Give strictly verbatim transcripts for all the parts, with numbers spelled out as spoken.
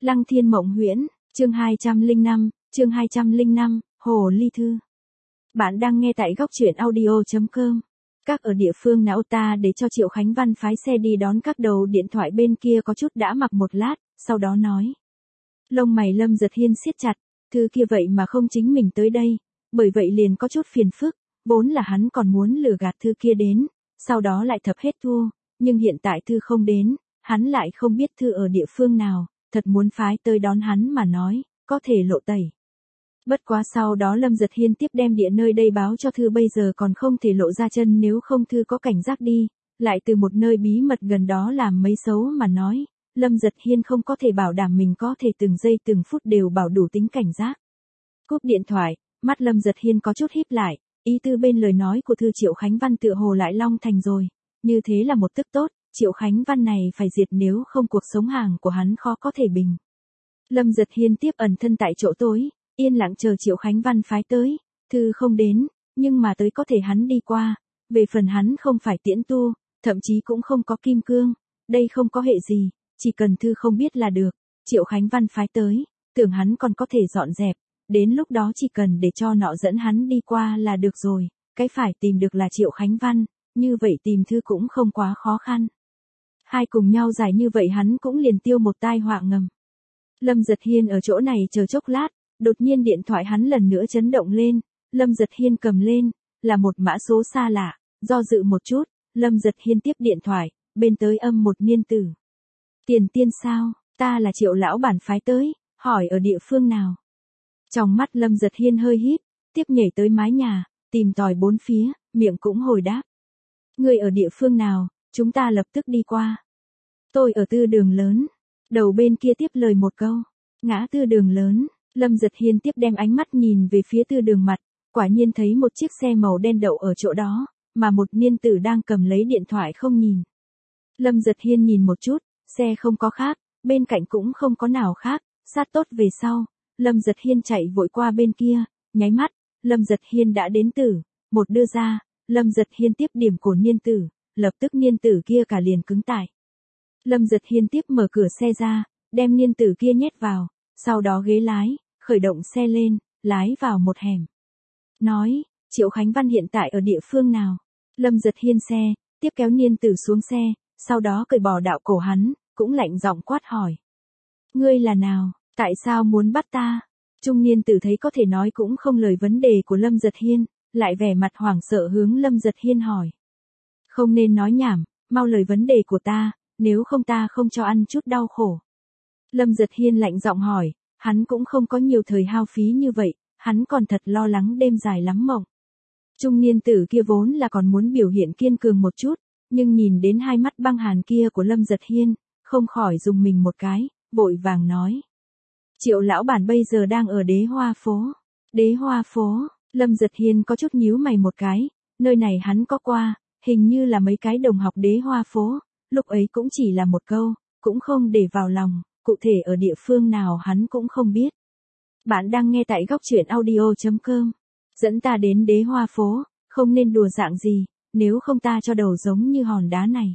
Lăng Thiên Mộng Huyễn, chương hai trăm lẻ năm, chương hai trăm lẻ năm, Hồ Ly Thư. Bạn đang nghe tại góc truyện audio chấm com. Các ở địa phương não ta để cho Triệu Khánh Văn phái xe đi đón các đầu điện thoại bên kia có chút đã mặc một lát, sau đó nói. Lông mày Lâm Giật Hiên siết chặt, Thư kia vậy mà không chính mình tới đây, bởi vậy liền có chút phiền phức, vốn là hắn còn muốn lừa gạt Thư kia đến, sau đó lại thập hết thua, nhưng hiện tại Thư không đến, hắn lại không biết Thư ở địa phương nào, thật muốn phái tới đón hắn mà nói, có thể lộ tẩy. Bất quá sau đó Lâm Giật Hiên tiếp đem địa nơi đây báo cho Thư bây giờ còn không thể lộ ra chân nếu không Thư có cảnh giác đi, lại từ một nơi bí mật gần đó làm mấy xấu mà nói, Lâm Giật Hiên không có thể bảo đảm mình có thể từng giây từng phút đều bảo đủ tính cảnh giác. Cúp điện thoại, mắt Lâm Giật Hiên có chút híp lại, ý tư bên lời nói của Thư Triệu Khánh Văn tựa hồ lại long thành rồi, như thế là một tức tốt, Triệu Khánh Văn này phải diệt nếu không cuộc sống hàng của hắn khó có thể bình. Lâm Giật Hiên tiếp ẩn thân tại chỗ tối, yên lặng chờ Triệu Khánh Văn phái tới, Thư không đến, nhưng mà tới có thể hắn đi qua, về phần hắn không phải tiễn tu, thậm chí cũng không có kim cương, đây không có hệ gì, chỉ cần Thư không biết là được, Triệu Khánh Văn phái tới, tưởng hắn còn có thể dọn dẹp, đến lúc đó chỉ cần để cho nọ dẫn hắn đi qua là được rồi, cái phải tìm được là Triệu Khánh Văn, như vậy tìm Thư cũng không quá khó khăn. Hai cùng nhau giải như vậy hắn cũng liền tiêu một tai họa ngầm. Lâm Giật Hiên ở chỗ này chờ chốc lát, đột nhiên điện thoại hắn lần nữa chấn động lên, Lâm Giật Hiên cầm lên, là một mã số xa lạ, do dự một chút, Lâm Giật Hiên tiếp điện thoại, bên tới âm một niên tử. Tiền Tiên sao, ta là Triệu lão bản phái tới, hỏi ở địa phương nào. Trong mắt Lâm Giật Hiên hơi híp, tiếp nhảy tới mái nhà, tìm tòi bốn phía, miệng cũng hồi đáp. Người ở địa phương nào, chúng ta lập tức đi qua. Tôi ở Tư Đường Lớn. Đầu bên kia tiếp lời một câu. Ngã Tư Đường Lớn, Lâm Giật Hiên tiếp đem ánh mắt nhìn về phía Tư Đường mặt, quả nhiên thấy một chiếc xe màu đen đậu ở chỗ đó, mà một niên tử đang cầm lấy điện thoại không nhìn. Lâm Giật Hiên nhìn một chút, xe không có khác, bên cạnh cũng không có nào khác, sát tốt về sau, Lâm Giật Hiên chạy vội qua bên kia, nháy mắt, Lâm Giật Hiên đã đến tử, một đưa ra, Lâm Giật Hiên tiếp điểm của niên tử, lập tức niên tử kia cả liền cứng tại. Lâm Giật Hiên tiếp mở cửa xe ra, đem niên tử kia nhét vào, sau đó ghế lái, khởi động xe lên, lái vào một hẻm. Nói, Triệu Khánh Văn hiện tại ở địa phương nào? Lâm Giật Hiên xe, tiếp kéo niên tử xuống xe, sau đó cởi bỏ đạo cổ hắn, cũng lạnh giọng quát hỏi. Ngươi là nào, tại sao muốn bắt ta? Trung niên tử thấy có thể nói cũng không lời vấn đề của Lâm Giật Hiên, lại vẻ mặt hoảng sợ hướng Lâm Giật Hiên hỏi. Không nên nói nhảm, mau lời vấn đề của ta, nếu không ta không cho ăn chút đau khổ. Lâm Giật Hiên lạnh giọng hỏi, hắn cũng không có nhiều thời hao phí như vậy, hắn còn thật lo lắng đêm dài lắm mộng. Trung niên tử kia vốn là còn muốn biểu hiện kiên cường một chút, nhưng nhìn đến hai mắt băng hàn kia của Lâm Giật Hiên, không khỏi dùng mình một cái, vội vàng nói. Triệu lão bản bây giờ đang ở Đế Hoa phố. Đế Hoa phố, Lâm Giật Hiên có chút nhíu mày một cái, nơi này hắn có qua, hình như là mấy cái đồng học Đế Hoa phố, lúc ấy cũng chỉ là một câu, cũng không để vào lòng, cụ thể ở địa phương nào hắn cũng không biết. Bạn đang nghe tại góc truyện audio chấm com. Dẫn ta đến Đế Hoa phố, không nên đùa dạng gì, nếu không ta cho đầu giống như hòn đá này.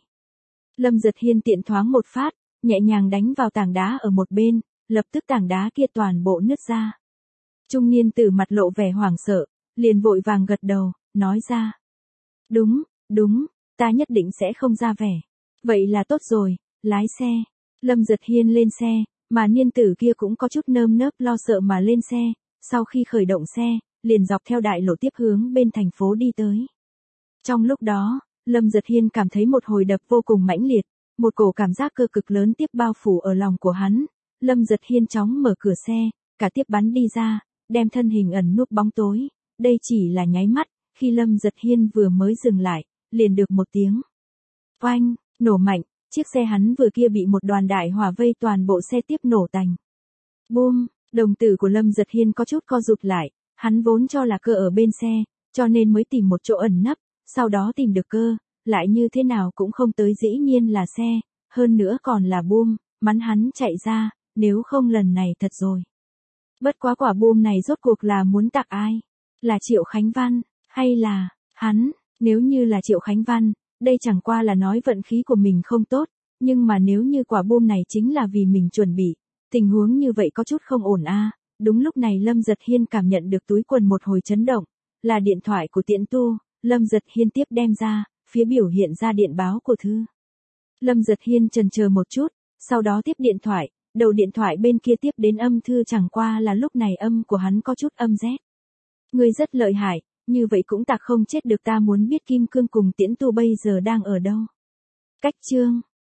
Lâm Giật Hiên tiện thoáng một phát, nhẹ nhàng đánh vào tảng đá ở một bên, lập tức tảng đá kia toàn bộ nứt ra. Trung niên tử mặt lộ vẻ hoảng sợ, liền vội vàng gật đầu, nói ra. Đúng, đúng, ta nhất định sẽ không ra vẻ. Vậy là tốt rồi, lái xe. Lâm Giật Hiên lên xe, mà niên tử kia cũng có chút nơm nớp lo sợ mà lên xe, sau khi khởi động xe, liền dọc theo đại lộ tiếp hướng bên thành phố đi tới. Trong lúc đó, Lâm Giật Hiên cảm thấy một hồi đập vô cùng mãnh liệt, một cổ cảm giác cơ cực lớn tiếp bao phủ ở lòng của hắn. Lâm Giật Hiên chóng mở cửa xe, cả tiếp bắn đi ra, đem thân hình ẩn núp bóng tối. Đây chỉ là nháy mắt, khi Lâm Giật Hiên vừa mới dừng lại, liền được một tiếng. Oanh, nổ mạnh, chiếc xe hắn vừa kia bị một đoàn đại hỏa vây toàn bộ xe tiếp nổ tành. Bum, đồng tử của Lâm Giật Hiên có chút co rụt lại, hắn vốn cho là cơ ở bên xe, cho nên mới tìm một chỗ ẩn nấp, sau đó tìm được cơ, lại như thế nào cũng không tới dĩ nhiên là xe, hơn nữa còn là bum, mắn hắn chạy ra, nếu không lần này thật rồi. Bất quá quả bom này rốt cuộc là muốn tặng ai? Là Triệu Khánh Văn, hay là, hắn, nếu như là Triệu Khánh Văn, đây chẳng qua là nói vận khí của mình không tốt, nhưng mà nếu như quả bom này chính là vì mình chuẩn bị, Tình huống như vậy có chút không ổn a. Đúng lúc này Lâm Giật Hiên cảm nhận được túi quần một hồi chấn động, là điện thoại của Tiễn Tu. Lâm Giật Hiên tiếp đem ra, phía biểu hiện ra điện báo của Thư. Lâm Giật Hiên chần chờ một chút, sau đó tiếp điện thoại, đầu điện thoại bên kia tiếp đến âm Thư, chẳng qua là lúc này âm của hắn có chút âm rét. Ngươi rất lợi hại, như vậy cũng tạc không chết được, ta muốn biết Kim Cương cùng Tiễn Tu bây giờ đang ở đâu. Cách chương